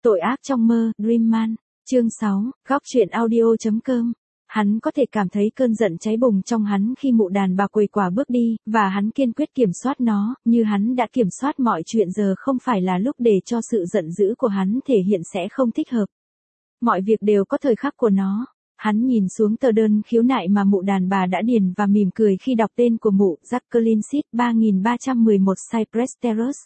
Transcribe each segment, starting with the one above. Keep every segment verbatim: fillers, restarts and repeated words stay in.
Tội ác trong mơ, Dream Man. Chương sáu, góc truyện audio chấm com. Hắn có thể cảm thấy cơn giận cháy bùng trong hắn khi mụ đàn bà quầy quả bước đi, và hắn kiên quyết kiểm soát nó, như hắn đã kiểm soát mọi chuyện. Giờ không phải là lúc để cho sự giận dữ của hắn thể hiện sẽ không thích hợp. Mọi việc đều có thời khắc của nó. Hắn nhìn xuống tờ đơn khiếu nại mà mụ đàn bà đã điền và mỉm cười khi đọc tên của mụ Jacqueline Seed ba nghìn ba trăm mười một Cypress Terrace.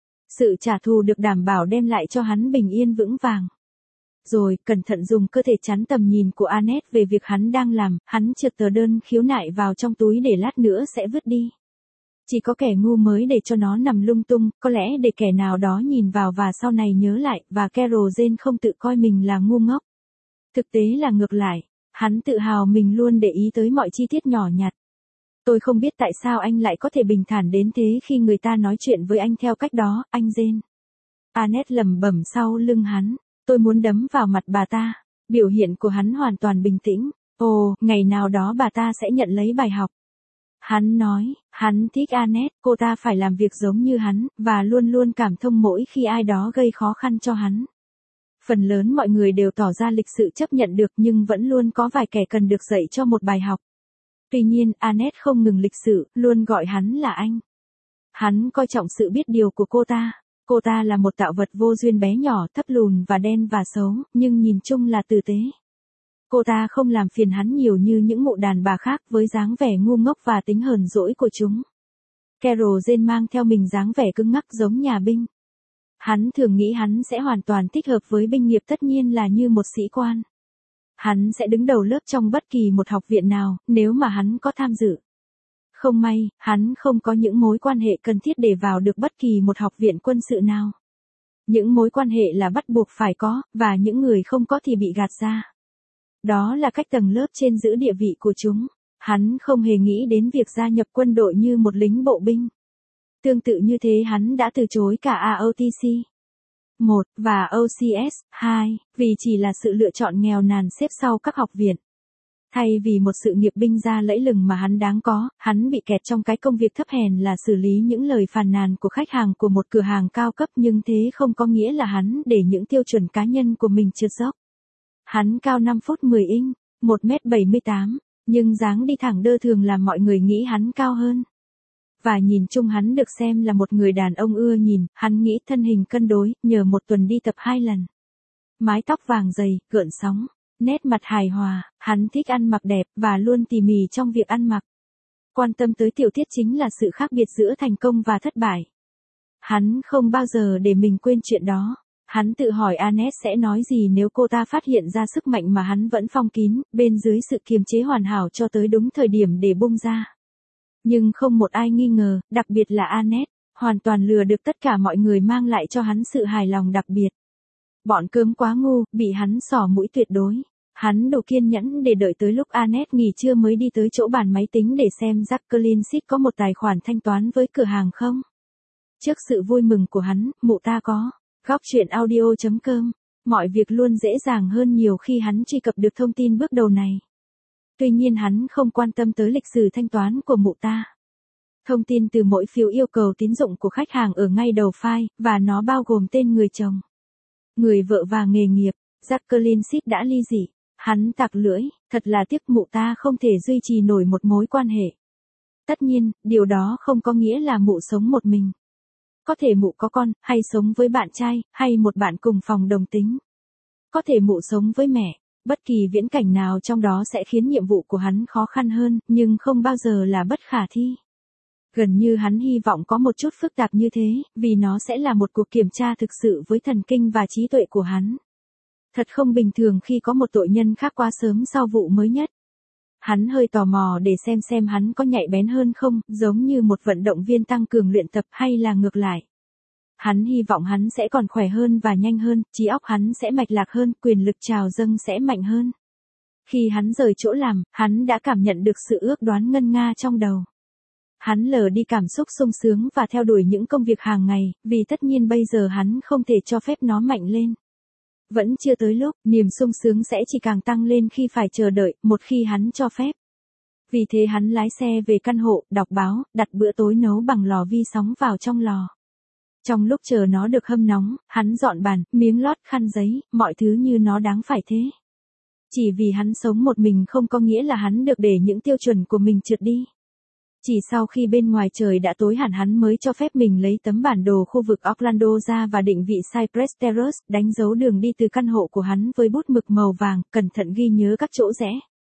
Sự trả thù được đảm bảo đem lại cho hắn bình yên vững vàng. Rồi, cẩn thận dùng cơ thể chắn tầm nhìn của Annette về việc hắn đang làm, hắn trượt tờ đơn khiếu nại vào trong túi để lát nữa sẽ vứt đi. Chỉ có kẻ ngu mới để cho nó nằm lung tung, có lẽ để kẻ nào đó nhìn vào và sau này nhớ lại, và Carol Jane không tự coi mình là ngu ngốc. Thực tế là ngược lại, hắn tự hào mình luôn để ý tới mọi chi tiết nhỏ nhặt. Tôi không biết tại sao anh lại có thể bình thản đến thế khi người ta nói chuyện với anh theo cách đó, anh Jane. Annette lẩm bẩm sau lưng hắn. Tôi muốn đấm vào mặt bà ta. Biểu hiện của hắn hoàn toàn bình tĩnh. Ồ, ngày nào đó bà ta sẽ nhận lấy bài học. Hắn nói, hắn thích Annette, cô ta phải làm việc giống như hắn, và luôn luôn cảm thông mỗi khi ai đó gây khó khăn cho hắn. Phần lớn mọi người đều tỏ ra lịch sự chấp nhận được, nhưng vẫn luôn có vài kẻ cần được dạy cho một bài học. Tuy nhiên, Annette không ngừng lịch sự, luôn gọi hắn là anh. Hắn coi trọng sự biết điều của cô ta. Cô ta là một tạo vật vô duyên bé nhỏ, thấp lùn và đen và xấu, nhưng nhìn chung là tử tế. Cô ta không làm phiền hắn nhiều như những mụ đàn bà khác với dáng vẻ ngu ngốc và tính hờn dỗi của chúng. Carol Jane mang theo mình dáng vẻ cứng ngắc giống nhà binh. Hắn thường nghĩ hắn sẽ hoàn toàn thích hợp với binh nghiệp, tất nhiên là như một sĩ quan. Hắn sẽ đứng đầu lớp trong bất kỳ một học viện nào, nếu mà hắn có tham dự. Không may, hắn không có những mối quan hệ cần thiết để vào được bất kỳ một học viện quân sự nào. Những mối quan hệ là bắt buộc phải có, và những người không có thì bị gạt ra. Đó là cách tầng lớp trên giữ địa vị của chúng. Hắn không hề nghĩ đến việc gia nhập quân đội như một lính bộ binh. Tương tự như thế hắn đã từ chối cả a o tê xê một và o xê ét hai, vì chỉ là sự lựa chọn nghèo nàn xếp sau các học viện. Thay vì một sự nghiệp binh gia lẫy lừng mà hắn đáng có, hắn bị kẹt trong cái công việc thấp hèn là xử lý những lời phàn nàn của khách hàng của một cửa hàng cao cấp, nhưng thế không có nghĩa là hắn để những tiêu chuẩn cá nhân của mình trượt dốc. Hắn cao năm phút mười inch, một mét bảy mươi tám, nhưng dáng đi thẳng đơ thường làm mọi người nghĩ hắn cao hơn. Và nhìn chung hắn được xem là một người đàn ông ưa nhìn, hắn nghĩ thân hình cân đối, nhờ một tuần đi tập hai lần. Mái tóc vàng dày, gợn sóng. Nét mặt hài hòa, hắn thích ăn mặc đẹp và luôn tỉ mỉ trong việc ăn mặc. Quan tâm tới tiểu tiết chính là sự khác biệt giữa thành công và thất bại. Hắn không bao giờ để mình quên chuyện đó. Hắn tự hỏi Annette sẽ nói gì nếu cô ta phát hiện ra sức mạnh mà hắn vẫn phong kín, bên dưới sự kiềm chế hoàn hảo cho tới đúng thời điểm để bung ra. Nhưng không một ai nghi ngờ, đặc biệt là Annette, hoàn toàn lừa được tất cả mọi người, mang lại cho hắn sự hài lòng đặc biệt. Bọn cớm quá ngu, bị hắn xỏ mũi tuyệt đối. Hắn đủ kiên nhẫn để đợi tới lúc Annette nghỉ trưa mới đi tới chỗ bàn máy tính để xem Jacqueline Seed có một tài khoản thanh toán với cửa hàng không. Trước sự vui mừng của hắn, mụ ta có. Góc truyện audio chấm com. Mọi việc luôn dễ dàng hơn nhiều khi hắn truy cập được thông tin bước đầu này. Tuy nhiên hắn không quan tâm tới lịch sử thanh toán của mụ ta. Thông tin từ mỗi phiếu yêu cầu tín dụng của khách hàng ở ngay đầu file, và nó bao gồm tên người chồng, người vợ và nghề nghiệp. Jacqueline Seed đã ly dị. Hắn tặc lưỡi, thật là tiếc mụ ta không thể duy trì nổi một mối quan hệ. Tất nhiên, điều đó không có nghĩa là mụ sống một mình. Có thể mụ có con, hay sống với bạn trai, hay một bạn cùng phòng đồng tính. Có thể mụ sống với mẹ. Bất kỳ viễn cảnh nào trong đó sẽ khiến nhiệm vụ của hắn khó khăn hơn, nhưng không bao giờ là bất khả thi. Gần như hắn hy vọng có một chút phức tạp như thế, vì nó sẽ là một cuộc kiểm tra thực sự với thần kinh và trí tuệ của hắn. Thật không bình thường khi có một tội nhân khác quá sớm sau vụ mới nhất. Hắn hơi tò mò để xem xem hắn có nhạy bén hơn không, giống như một vận động viên tăng cường luyện tập, hay là ngược lại. Hắn hy vọng hắn sẽ còn khỏe hơn và nhanh hơn, trí óc hắn sẽ mạch lạc hơn, quyền lực trào dâng sẽ mạnh hơn. Khi hắn rời chỗ làm, hắn đã cảm nhận được sự ước đoán ngân nga trong đầu. Hắn lờ đi cảm xúc sung sướng và theo đuổi những công việc hàng ngày, vì tất nhiên bây giờ hắn không thể cho phép nó mạnh lên. Vẫn chưa tới lúc, niềm sung sướng sẽ chỉ càng tăng lên khi phải chờ đợi, một khi hắn cho phép. Vì thế hắn lái xe về căn hộ, đọc báo, đặt bữa tối nấu bằng lò vi sóng vào trong lò. Trong lúc chờ nó được hâm nóng, hắn dọn bàn, miếng lót, khăn giấy, mọi thứ như nó đáng phải thế. Chỉ vì hắn sống một mình không có nghĩa là hắn được để những tiêu chuẩn của mình trượt đi. Chỉ sau khi bên ngoài trời đã tối hẳn hắn mới cho phép mình lấy tấm bản đồ khu vực Orlando ra và định vị Cypress Terrace, đánh dấu đường đi từ căn hộ của hắn với bút mực màu vàng, cẩn thận ghi nhớ các chỗ rẽ.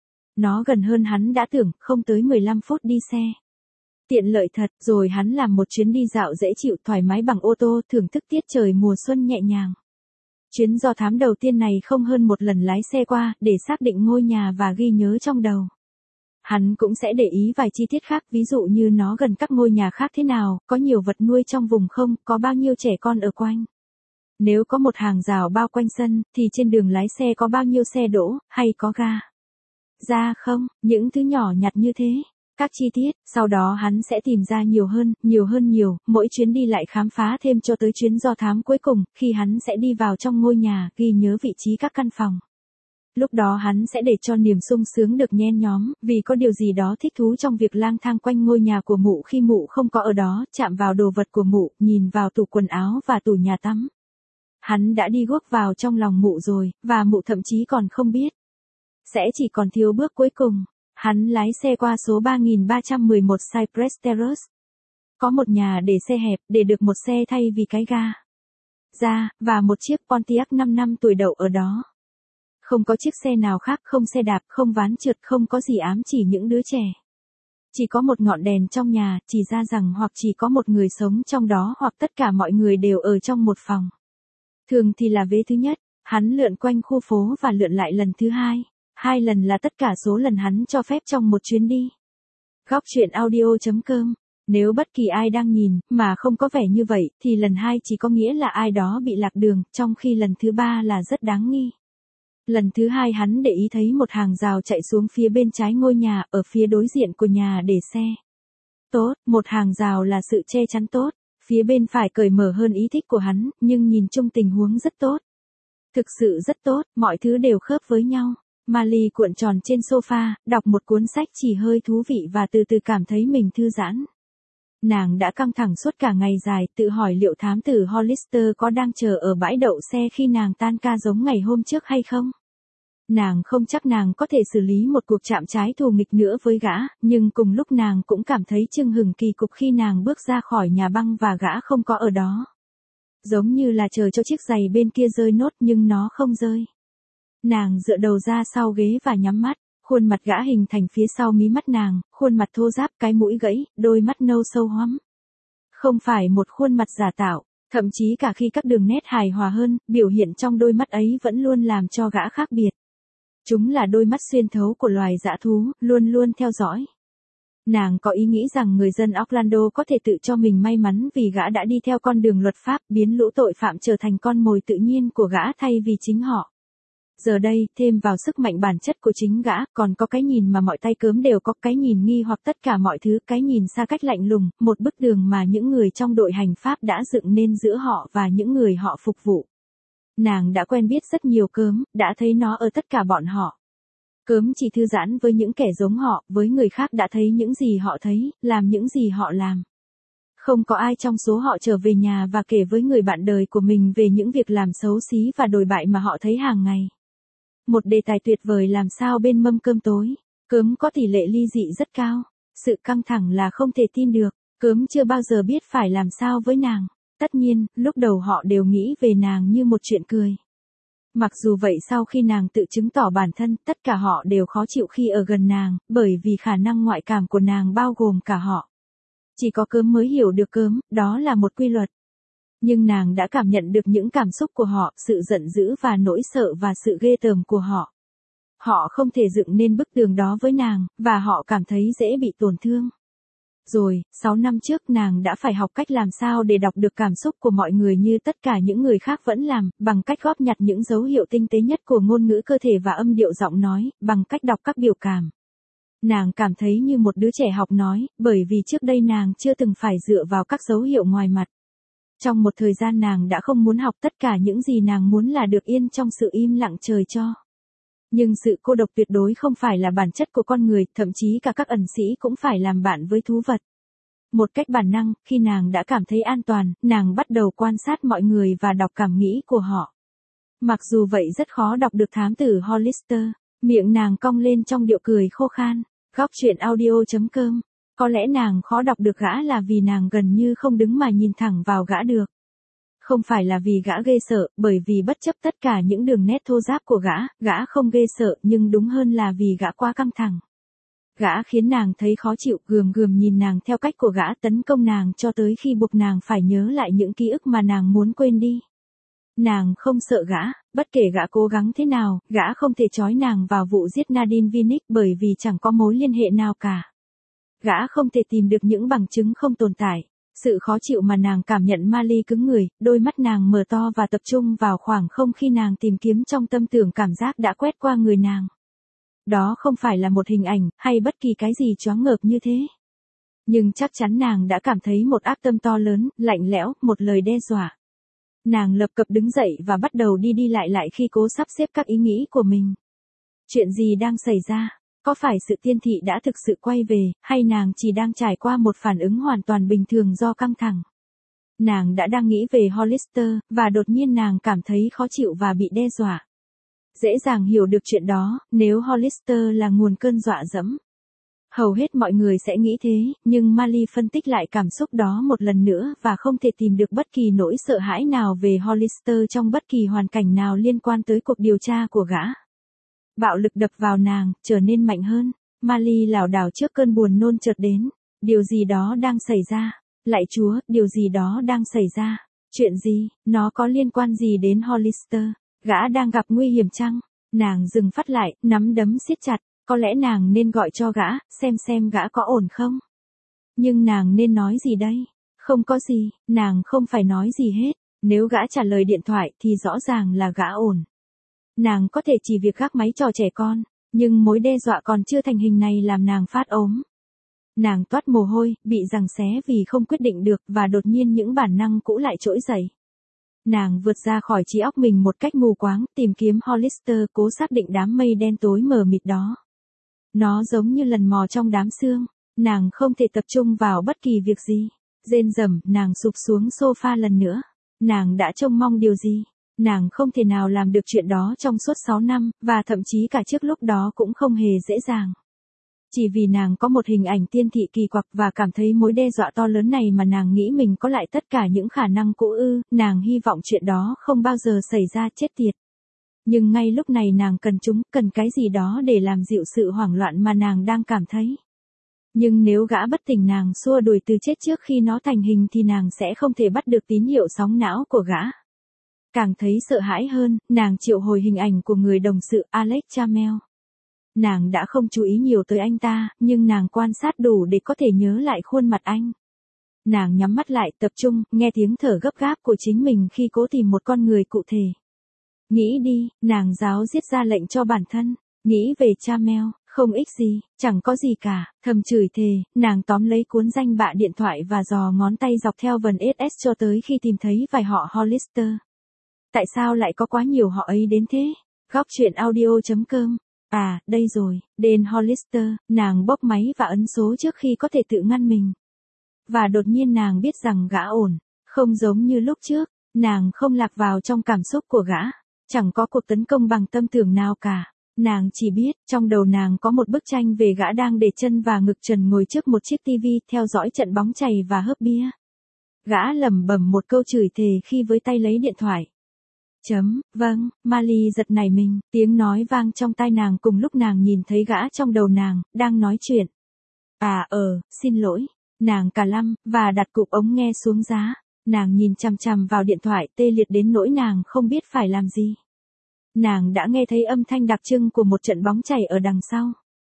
Nó gần hơn hắn đã tưởng, không tới mười lăm phút đi xe. Tiện lợi thật, rồi hắn làm một chuyến đi dạo dễ chịu thoải mái bằng ô tô, thưởng thức tiết trời mùa xuân nhẹ nhàng. Chuyến do thám đầu tiên này không hơn một lần lái xe qua, để xác định ngôi nhà và ghi nhớ trong đầu. Hắn cũng sẽ để ý vài chi tiết khác, ví dụ như nó gần các ngôi nhà khác thế nào, có nhiều vật nuôi trong vùng không, có bao nhiêu trẻ con ở quanh. Nếu có một hàng rào bao quanh sân, thì trên đường lái xe có bao nhiêu xe đỗ, hay có ga ra không, những thứ nhỏ nhặt như thế. Các chi tiết, sau đó hắn sẽ tìm ra nhiều hơn, nhiều hơn nhiều, mỗi chuyến đi lại khám phá thêm cho tới chuyến do thám cuối cùng, khi hắn sẽ đi vào trong ngôi nhà, ghi nhớ vị trí các căn phòng. Lúc đó hắn sẽ để cho niềm sung sướng được nhen nhóm, vì có điều gì đó thích thú trong việc lang thang quanh ngôi nhà của mụ khi mụ không có ở đó, chạm vào đồ vật của mụ, nhìn vào tủ quần áo và tủ nhà tắm. Hắn đã đi guốc vào trong lòng mụ rồi, và mụ thậm chí còn không biết. Sẽ chỉ còn thiếu bước cuối cùng. Hắn lái xe qua số ba nghìn ba trăm mười một Cypress Terrace. Có một nhà để xe hẹp, để được một xe thay vì cái ga ra, và một chiếc Pontiac năm năm tuổi đậu ở đó. Không có chiếc xe nào khác, không xe đạp, không ván trượt, không có gì ám chỉ những đứa trẻ. Chỉ có một ngọn đèn trong nhà, chỉ ra rằng hoặc chỉ có một người sống trong đó hoặc tất cả mọi người đều ở trong một phòng. Thường thì là vế thứ nhất, hắn lượn quanh khu phố và lượn lại lần thứ hai. Hai lần là tất cả số lần hắn cho phép trong một chuyến đi. Góc truyện audio chấm com. Nếu bất kỳ ai đang nhìn, mà không có vẻ như vậy, thì lần hai chỉ có nghĩa là ai đó bị lạc đường, trong khi lần thứ ba là rất đáng nghi. Lần thứ hai hắn để ý thấy một hàng rào chạy xuống phía bên trái ngôi nhà, ở phía đối diện của nhà để xe. Tốt, một hàng rào là sự che chắn tốt. Phía bên phải cởi mở hơn ý thích của hắn, nhưng nhìn chung tình huống rất tốt. Thực sự rất tốt, mọi thứ đều khớp với nhau. Mali cuộn tròn trên sofa, đọc một cuốn sách chỉ hơi thú vị và từ từ cảm thấy mình thư giãn. Nàng đã căng thẳng suốt cả ngày dài, tự hỏi liệu thám tử Hollister có đang chờ ở bãi đậu xe khi nàng tan ca giống ngày hôm trước hay không. Nàng không chắc nàng có thể xử lý một cuộc chạm trái thù nghịch nữa với gã, nhưng cùng lúc nàng cũng cảm thấy chưng hửng kỳ cục khi nàng bước ra khỏi nhà băng và gã không có ở đó. Giống như là chờ cho chiếc giày bên kia rơi nốt nhưng nó không rơi. Nàng dựa đầu ra sau ghế và nhắm mắt, khuôn mặt gã hình thành phía sau mí mắt nàng, khuôn mặt thô ráp, cái mũi gãy, đôi mắt nâu sâu hoắm. Không phải một khuôn mặt giả tạo, thậm chí cả khi các đường nét hài hòa hơn, biểu hiện trong đôi mắt ấy vẫn luôn làm cho gã khác biệt. Chúng là đôi mắt xuyên thấu của loài dã thú, luôn luôn theo dõi. Nàng có ý nghĩ rằng người dân Orlando có thể tự cho mình may mắn vì gã đã đi theo con đường luật pháp, biến lũ tội phạm trở thành con mồi tự nhiên của gã thay vì chính họ. Giờ đây, thêm vào sức mạnh bản chất của chính gã, còn có cái nhìn mà mọi tay cớm đều có, cái nhìn nghi hoặc tất cả mọi thứ, cái nhìn xa cách lạnh lùng, một bức tường mà những người trong đội hành pháp đã dựng nên giữa họ và những người họ phục vụ. Nàng đã quen biết rất nhiều cớm, đã thấy nó ở tất cả bọn họ. Cớm chỉ thư giãn với những kẻ giống họ, với người khác đã thấy những gì họ thấy, làm những gì họ làm. Không có ai trong số họ trở về nhà và kể với người bạn đời của mình về những việc làm xấu xí và đồi bại mà họ thấy hàng ngày. Một đề tài tuyệt vời làm sao bên mâm cơm tối. Cớm có tỷ lệ ly dị rất cao. Sự căng thẳng là không thể tin được. Cớm chưa bao giờ biết phải làm sao với nàng. Tất nhiên, lúc đầu họ đều nghĩ về nàng như một chuyện cười. Mặc dù vậy sau khi nàng tự chứng tỏ bản thân, tất cả họ đều khó chịu khi ở gần nàng, bởi vì khả năng ngoại cảm của nàng bao gồm cả họ. Chỉ có cớm mới hiểu được cớm, đó là một quy luật. Nhưng nàng đã cảm nhận được những cảm xúc của họ, sự giận dữ và nỗi sợ và sự ghê tởm của họ. Họ không thể dựng nên bức tường đó với nàng, và họ cảm thấy dễ bị tổn thương. Rồi, sáu năm trước nàng đã phải học cách làm sao để đọc được cảm xúc của mọi người như tất cả những người khác vẫn làm, bằng cách góp nhặt những dấu hiệu tinh tế nhất của ngôn ngữ cơ thể và âm điệu giọng nói, bằng cách đọc các biểu cảm. Nàng cảm thấy như một đứa trẻ học nói, bởi vì trước đây nàng chưa từng phải dựa vào các dấu hiệu ngoài mặt. Trong một thời gian nàng đã không muốn học, tất cả những gì nàng muốn là được yên trong sự im lặng trời cho. Nhưng sự cô độc tuyệt đối không phải là bản chất của con người, thậm chí cả các ẩn sĩ cũng phải làm bạn với thú vật. Một cách bản năng, khi nàng đã cảm thấy an toàn, nàng bắt đầu quan sát mọi người và đọc cảm nghĩ của họ. Mặc dù vậy rất khó đọc được thám tử Hollister, miệng nàng cong lên trong điệu cười khô khan. Góc truyện audio chấm com. Có lẽ nàng khó đọc được gã là vì nàng gần như không đứng mà nhìn thẳng vào gã được. Không phải là vì gã ghê sợ, bởi vì bất chấp tất cả những đường nét thô ráp của gã, gã không ghê sợ, nhưng đúng hơn là vì gã quá căng thẳng. Gã khiến nàng thấy khó chịu, gườm gườm nhìn nàng theo cách của gã tấn công nàng cho tới khi buộc nàng phải nhớ lại những ký ức mà nàng muốn quên đi. Nàng không sợ gã, bất kể gã cố gắng thế nào, gã không thể trói nàng vào vụ giết Nadine Vinnick bởi vì chẳng có mối liên hệ nào cả. Gã không thể tìm được những bằng chứng không tồn tại. Sự khó chịu mà nàng cảm nhận Miley cứng người, đôi mắt nàng mở to và tập trung vào khoảng không khi nàng tìm kiếm trong tâm tưởng cảm giác đã quét qua người nàng. Đó không phải là một hình ảnh, hay bất kỳ cái gì choáng ngợp như thế. Nhưng chắc chắn nàng đã cảm thấy một ác tâm to lớn, lạnh lẽo, một lời đe dọa. Nàng lập cập đứng dậy và bắt đầu đi đi lại lại khi cố sắp xếp các ý nghĩ của mình. Chuyện gì đang xảy ra? Có phải sự tiên thị đã thực sự quay về, hay nàng chỉ đang trải qua một phản ứng hoàn toàn bình thường do căng thẳng? Nàng đã đang nghĩ về Hollister, và đột nhiên nàng cảm thấy khó chịu và bị đe dọa. Dễ dàng hiểu được chuyện đó, nếu Hollister là nguồn cơn dọa dẫm. Hầu hết mọi người sẽ nghĩ thế, nhưng Miley phân tích lại cảm xúc đó một lần nữa và không thể tìm được bất kỳ nỗi sợ hãi nào về Hollister trong bất kỳ hoàn cảnh nào liên quan tới cuộc điều tra của gã. Bạo lực đập vào nàng, trở nên mạnh hơn. Miley lảo đảo trước cơn buồn nôn chợt đến. Điều gì đó đang xảy ra. Lạy Chúa, điều gì đó đang xảy ra. Chuyện gì, nó có liên quan gì đến Hollister? Gã đang gặp nguy hiểm chăng? Nàng dừng phát lại, nắm đấm siết chặt. Có lẽ nàng nên gọi cho gã, xem xem gã có ổn không? Nhưng nàng nên nói gì đây? Không có gì, nàng không phải nói gì hết. Nếu gã trả lời điện thoại thì rõ ràng là gã ổn. Nàng có thể chỉ việc gác máy trò trẻ con, nhưng mối đe dọa còn chưa thành hình này làm nàng phát ốm. Nàng toát mồ hôi, bị giằng xé vì không quyết định được và đột nhiên những bản năng cũ lại trỗi dậy. Nàng vượt ra khỏi trí óc mình một cách mù quáng, tìm kiếm Hollister, cố xác định đám mây đen tối mờ mịt đó. Nó giống như lần mò trong đám sương, nàng không thể tập trung vào bất kỳ việc gì. Rên rầm, nàng sụp xuống sofa lần nữa. Nàng đã trông mong điều gì? Nàng không thể nào làm được chuyện đó trong suốt sáu năm, và thậm chí cả trước lúc đó cũng không hề dễ dàng. Chỉ vì nàng có một hình ảnh tiên thị kỳ quặc và cảm thấy mối đe dọa to lớn này mà nàng nghĩ mình có lại tất cả những khả năng cũ ư, nàng hy vọng chuyện đó không bao giờ xảy ra, chết tiệt. Nhưng ngay lúc này nàng cần chúng, cần cái gì đó để làm dịu sự hoảng loạn mà nàng đang cảm thấy. Nhưng nếu gã bất tỉnh nàng xua đuổi từ chết trước khi nó thành hình thì nàng sẽ không thể bắt được tín hiệu sóng não của gã. Càng thấy sợ hãi hơn, nàng triệu hồi hình ảnh của người đồng sự Alex Chamel. Nàng đã không chú ý nhiều tới anh ta, nhưng nàng quan sát đủ để có thể nhớ lại khuôn mặt anh. Nàng nhắm mắt lại, tập trung, nghe tiếng thở gấp gáp của chính mình khi cố tìm một con người cụ thể. Nghĩ đi, nàng giáo giết ra lệnh cho bản thân. Nghĩ về Chamel, không ích gì, chẳng có gì cả, thầm chửi thề, nàng tóm lấy cuốn danh bạ điện thoại và dò ngón tay dọc theo vần ét ét cho tới khi tìm thấy vài họ Hollister. Tại sao lại có quá nhiều họ ấy đến thế? Góc truyện audio chấm com. À, đây rồi, Dan Hollister, nàng bóp máy và ấn số trước khi có thể tự ngăn mình. Và đột nhiên nàng biết rằng gã ổn, không giống như lúc trước, nàng không lạc vào trong cảm xúc của gã, chẳng có cuộc tấn công bằng tâm tưởng nào cả. Nàng chỉ biết, trong đầu nàng có một bức tranh về gã đang để chân và ngực trần ngồi trước một chiếc tivi, theo dõi trận bóng chày và hớp bia. Gã lẩm bẩm một câu chửi thề khi với tay lấy điện thoại. Chấm, vâng, Miley giật nảy mình, tiếng nói vang trong tai nàng cùng lúc nàng nhìn thấy gã trong đầu nàng, đang nói chuyện. À ờ, xin lỗi, nàng cả lăm, và đặt cụp ống nghe xuống giá, nàng nhìn chằm chằm vào điện thoại tê liệt đến nỗi nàng không biết phải làm gì. Nàng đã nghe thấy âm thanh đặc trưng của một trận bóng chày ở đằng sau.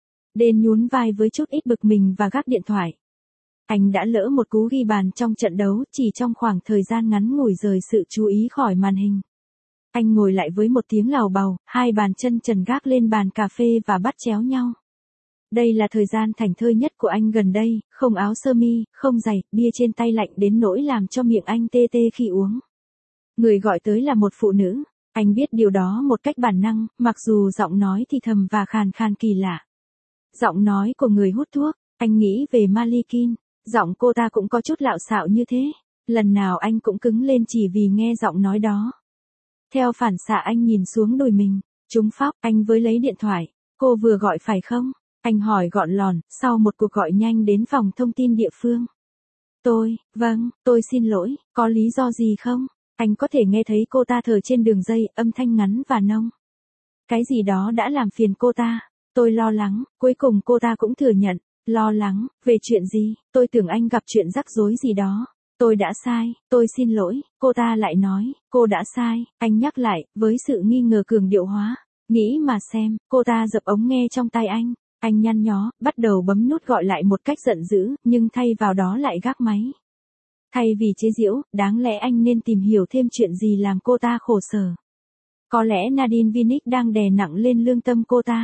Dan nhún vai với chút ít bực mình và gác điện thoại. Anh đã lỡ một cú ghi bàn trong trận đấu chỉ trong khoảng thời gian ngắn ngủi rời sự chú ý khỏi màn hình. Anh ngồi lại với một tiếng lào bào, hai bàn chân trần gác lên bàn cà phê và bắt chéo nhau. Đây là thời gian thảnh thơi nhất của anh gần đây, không áo sơ mi, không giày, bia trên tay lạnh đến nỗi làm cho miệng anh tê tê khi uống. Người gọi tới là một phụ nữ, anh biết điều đó một cách bản năng, mặc dù giọng nói thì thầm và khàn khàn kỳ lạ. Giọng nói của người hút thuốc, anh nghĩ về Malikin. Giọng cô ta cũng có chút lạo xạo như thế. Lần nào anh cũng cứng lên chỉ vì nghe giọng nói đó. Theo phản xạ anh nhìn xuống đùi mình. Trúng phóc, anh với lấy điện thoại. Cô vừa gọi phải không? Anh hỏi gọn lòn, sau một cuộc gọi nhanh đến phòng thông tin địa phương. Tôi, vâng, tôi xin lỗi, có lý do gì không? Anh có thể nghe thấy cô ta thở trên đường dây, âm thanh ngắn và nông. Cái gì đó đã làm phiền cô ta. Tôi lo lắng, cuối cùng cô ta cũng thừa nhận. Lo lắng, về chuyện gì? Tôi tưởng anh gặp chuyện rắc rối gì đó. Tôi đã sai, tôi xin lỗi, cô ta lại nói, cô đã sai, anh nhắc lại, với sự nghi ngờ cường điệu hóa. Nghĩ mà xem, cô ta dập ống nghe trong tay anh. Anh nhăn nhó, bắt đầu bấm nút gọi lại một cách giận dữ, nhưng thay vào đó lại gác máy. Thay vì chế giễu, đáng lẽ anh nên tìm hiểu thêm chuyện gì làm cô ta khổ sở. Có lẽ Nadine Vinnick đang đè nặng lên lương tâm cô ta.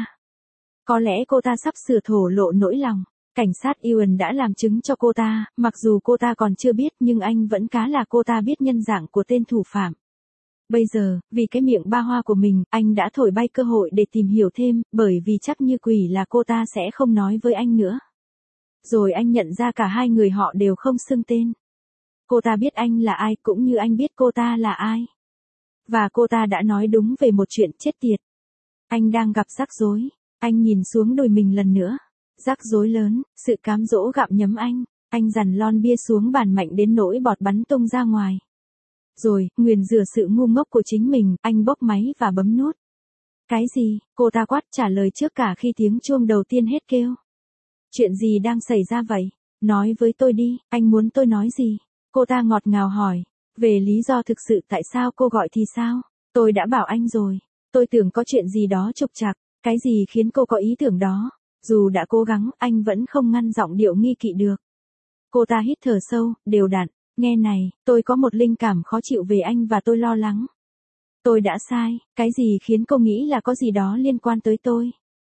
Có lẽ cô ta sắp sửa thổ lộ nỗi lòng. Cảnh sát Ewan đã làm chứng cho cô ta, mặc dù cô ta còn chưa biết nhưng anh vẫn cá là cô ta biết nhân dạng của tên thủ phạm. Bây giờ, vì cái miệng ba hoa của mình, anh đã thổi bay cơ hội để tìm hiểu thêm, bởi vì chắc như quỷ là cô ta sẽ không nói với anh nữa. Rồi anh nhận ra cả hai người họ đều không xưng tên. Cô ta biết anh là ai cũng như anh biết cô ta là ai. Và cô ta đã nói đúng về một chuyện chết tiệt. Anh đang gặp rắc rối. Anh nhìn xuống đùi mình lần nữa. Rắc rối lớn, sự cám dỗ gặm nhấm anh. Anh dằn lon bia xuống bàn mạnh đến nỗi bọt bắn tung ra ngoài. Rồi, nguyền rủa sự ngu ngốc của chính mình, anh bốc máy và bấm nút. Cái gì? Cô ta quát trả lời trước cả khi tiếng chuông đầu tiên hết kêu. Chuyện gì đang xảy ra vậy? Nói với tôi đi, anh muốn tôi nói gì? Cô ta ngọt ngào hỏi. Về lý do thực sự tại sao cô gọi thì sao? Tôi đã bảo anh rồi. Tôi tưởng có chuyện gì đó trục trặc. Cái gì khiến cô có ý tưởng đó? Dù đã cố gắng, anh vẫn không ngăn giọng điệu nghi kỵ được. Cô ta hít thở sâu, đều đặn. Nghe này, tôi có một linh cảm khó chịu về anh và tôi lo lắng. Tôi đã sai, cái gì khiến cô nghĩ là có gì đó liên quan tới tôi?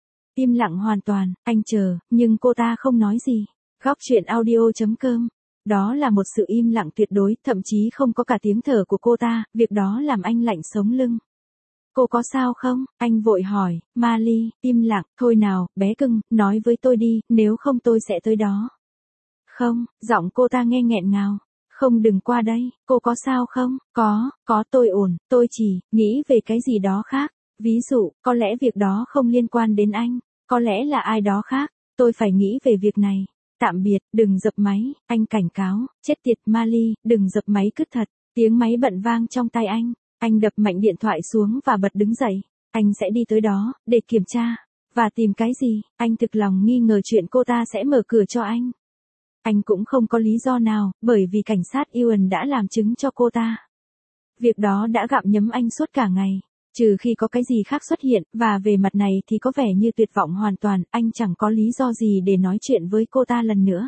Im lặng hoàn toàn, anh chờ, nhưng cô ta không nói gì. Góc truyện audio chấm com. Đó là một sự im lặng tuyệt đối, thậm chí không có cả tiếng thở của cô ta, việc đó làm anh lạnh sống lưng. Cô có sao không? Anh vội hỏi, Mali, im lặng, thôi nào, bé cưng, nói với tôi đi, nếu không tôi sẽ tới đó. Không, giọng cô ta nghe nghẹn ngào. Không đừng qua đây, cô có sao không? Có, có tôi ổn, tôi chỉ, nghĩ về cái gì đó khác. Ví dụ, có lẽ việc đó không liên quan đến anh, có lẽ là ai đó khác, tôi phải nghĩ về việc này. Tạm biệt, đừng dập máy, anh cảnh cáo, chết tiệt Mali, đừng dập máy cứt thật. Tiếng máy bận vang trong tay anh, anh đập mạnh điện thoại xuống và bật đứng dậy. Anh sẽ đi tới đó, để kiểm tra, và tìm cái gì, anh thực lòng nghi ngờ chuyện cô ta sẽ mở cửa cho anh. Anh cũng không có lý do nào, bởi vì cảnh sát Ewan đã làm chứng cho cô ta. Việc đó đã gặm nhấm anh suốt cả ngày, trừ khi có cái gì khác xuất hiện, và về mặt này thì có vẻ như tuyệt vọng hoàn toàn, anh chẳng có lý do gì để nói chuyện với cô ta lần nữa.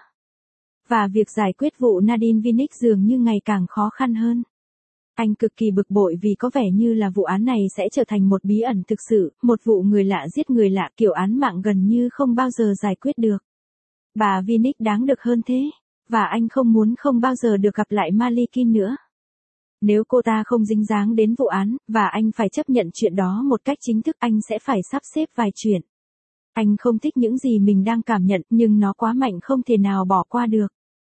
Và việc giải quyết vụ Nadine Vinnick dường như ngày càng khó khăn hơn. Anh cực kỳ bực bội vì có vẻ như là vụ án này sẽ trở thành một bí ẩn thực sự, một vụ người lạ giết người lạ kiểu án mạng gần như không bao giờ giải quyết được. Bà Vinnick đáng được hơn thế, và anh không muốn không bao giờ được gặp lại Malikin nữa. Nếu cô ta không dính dáng đến vụ án, và anh phải chấp nhận chuyện đó một cách chính thức, anh sẽ phải sắp xếp vài chuyện. Anh không thích những gì mình đang cảm nhận, nhưng nó quá mạnh không thể nào bỏ qua được.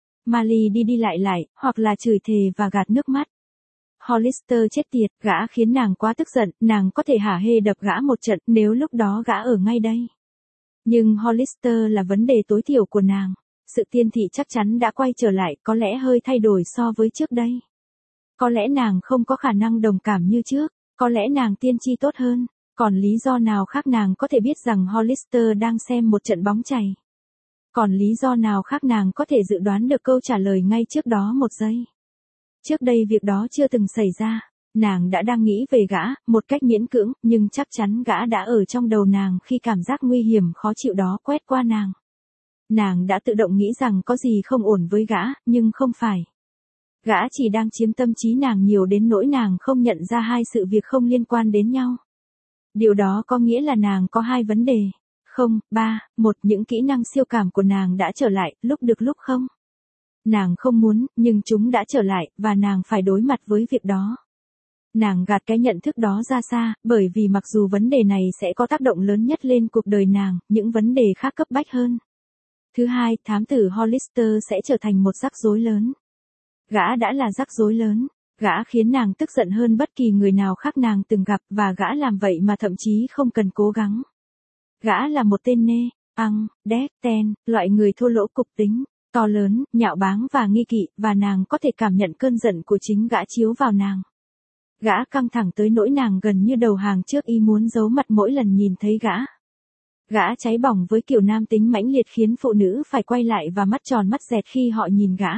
Mali đi đi lại lại, hoặc là chửi thề và gạt nước mắt. Hollister chết tiệt, gã khiến nàng quá tức giận, nàng có thể hả hê đập gã một trận nếu lúc đó gã ở ngay đây. Nhưng Hollister là vấn đề tối thiểu của nàng. Sự tiên thị chắc chắn đã quay trở lại, có lẽ hơi thay đổi so với trước đây. Có lẽ nàng không có khả năng đồng cảm như trước, có lẽ nàng tiên tri tốt hơn, còn lý do nào khác nàng có thể biết rằng Hollister đang xem một trận bóng chày. Còn lý do nào khác nàng có thể dự đoán được câu trả lời ngay trước đó một giây. Trước đây việc đó chưa từng xảy ra, nàng đã đang nghĩ về gã, một cách miễn cưỡng, nhưng chắc chắn gã đã ở trong đầu nàng khi cảm giác nguy hiểm khó chịu đó quét qua nàng. Nàng đã tự động nghĩ rằng có gì không ổn với gã, nhưng không phải. Gã chỉ đang chiếm tâm trí nàng nhiều đến nỗi nàng không nhận ra hai sự việc không liên quan đến nhau. Điều đó có nghĩa là nàng có hai vấn đề. Không, ba, một, những kỹ năng siêu cảm của nàng đã trở lại, lúc được lúc không. Nàng không muốn, nhưng chúng đã trở lại, và nàng phải đối mặt với việc đó. Nàng gạt cái nhận thức đó ra xa, bởi vì mặc dù vấn đề này sẽ có tác động lớn nhất lên cuộc đời nàng, những vấn đề khác cấp bách hơn. Thứ hai, thám tử Hollister sẽ trở thành một rắc rối lớn. Gã đã là rắc rối lớn. Gã khiến nàng tức giận hơn bất kỳ người nào khác nàng từng gặp và gã làm vậy mà thậm chí không cần cố gắng. Gã là một tên nê, ăn, đét, ten, loại người thô lỗ cục tính, to lớn, nhạo báng và nghi kỵ, và nàng có thể cảm nhận cơn giận của chính gã chiếu vào nàng. Gã căng thẳng tới nỗi nàng gần như đầu hàng trước y muốn giấu mặt mỗi lần nhìn thấy gã. Gã cháy bỏng với kiểu nam tính mãnh liệt khiến phụ nữ phải quay lại và mắt tròn mắt dẹt khi họ nhìn gã.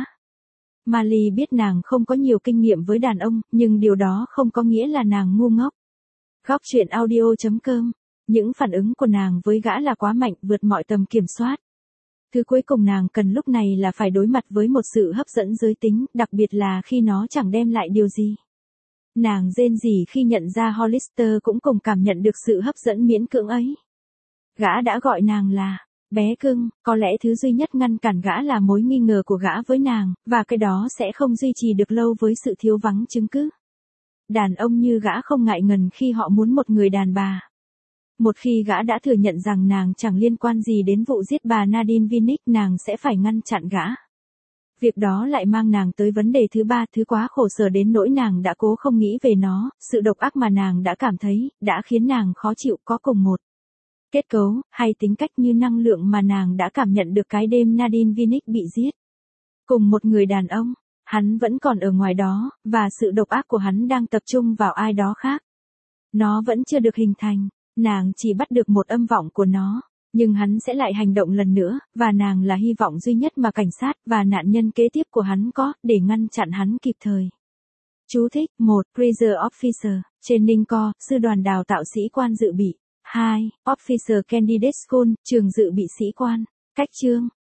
Mali biết nàng không có nhiều kinh nghiệm với đàn ông, nhưng điều đó không có nghĩa là nàng ngu ngốc. Góc truyện audio chấm com. Những phản ứng của nàng với gã là quá mạnh, vượt mọi tầm kiểm soát. Thứ cuối cùng nàng cần lúc này là phải đối mặt với một sự hấp dẫn giới tính, đặc biệt là khi nó chẳng đem lại điều gì. Nàng rên rỉ khi nhận ra Hollister cũng cùng cảm nhận được sự hấp dẫn miễn cưỡng ấy. Gã đã gọi nàng là bé cưng, có lẽ thứ duy nhất ngăn cản gã là mối nghi ngờ của gã với nàng, và cái đó sẽ không duy trì được lâu với sự thiếu vắng chứng cứ. Đàn ông như gã không ngại ngần khi họ muốn một người đàn bà. Một khi gã đã thừa nhận rằng nàng chẳng liên quan gì đến vụ giết bà Nadine Vinnick, nàng sẽ phải ngăn chặn gã. Việc đó lại mang nàng tới vấn đề thứ ba, thứ quá khổ sở đến nỗi nàng đã cố không nghĩ về nó, sự độc ác mà nàng đã cảm thấy, đã khiến nàng khó chịu có cùng một kết cấu, hay tính cách như năng lượng mà nàng đã cảm nhận được cái đêm Nadine Vinnick bị giết. Cùng một người đàn ông, hắn vẫn còn ở ngoài đó, và sự độc ác của hắn đang tập trung vào ai đó khác. Nó vẫn chưa được hình thành, nàng chỉ bắt được một âm vọng của nó, nhưng hắn sẽ lại hành động lần nữa, và nàng là hy vọng duy nhất mà cảnh sát và nạn nhân kế tiếp của hắn có, để ngăn chặn hắn kịp thời. Chú thích: một. Cruiser Officer, Training Corps, sư đoàn đào tạo sĩ quan dự bị. hai. Officer Candidate School, trường dự bị sĩ quan. Cách chương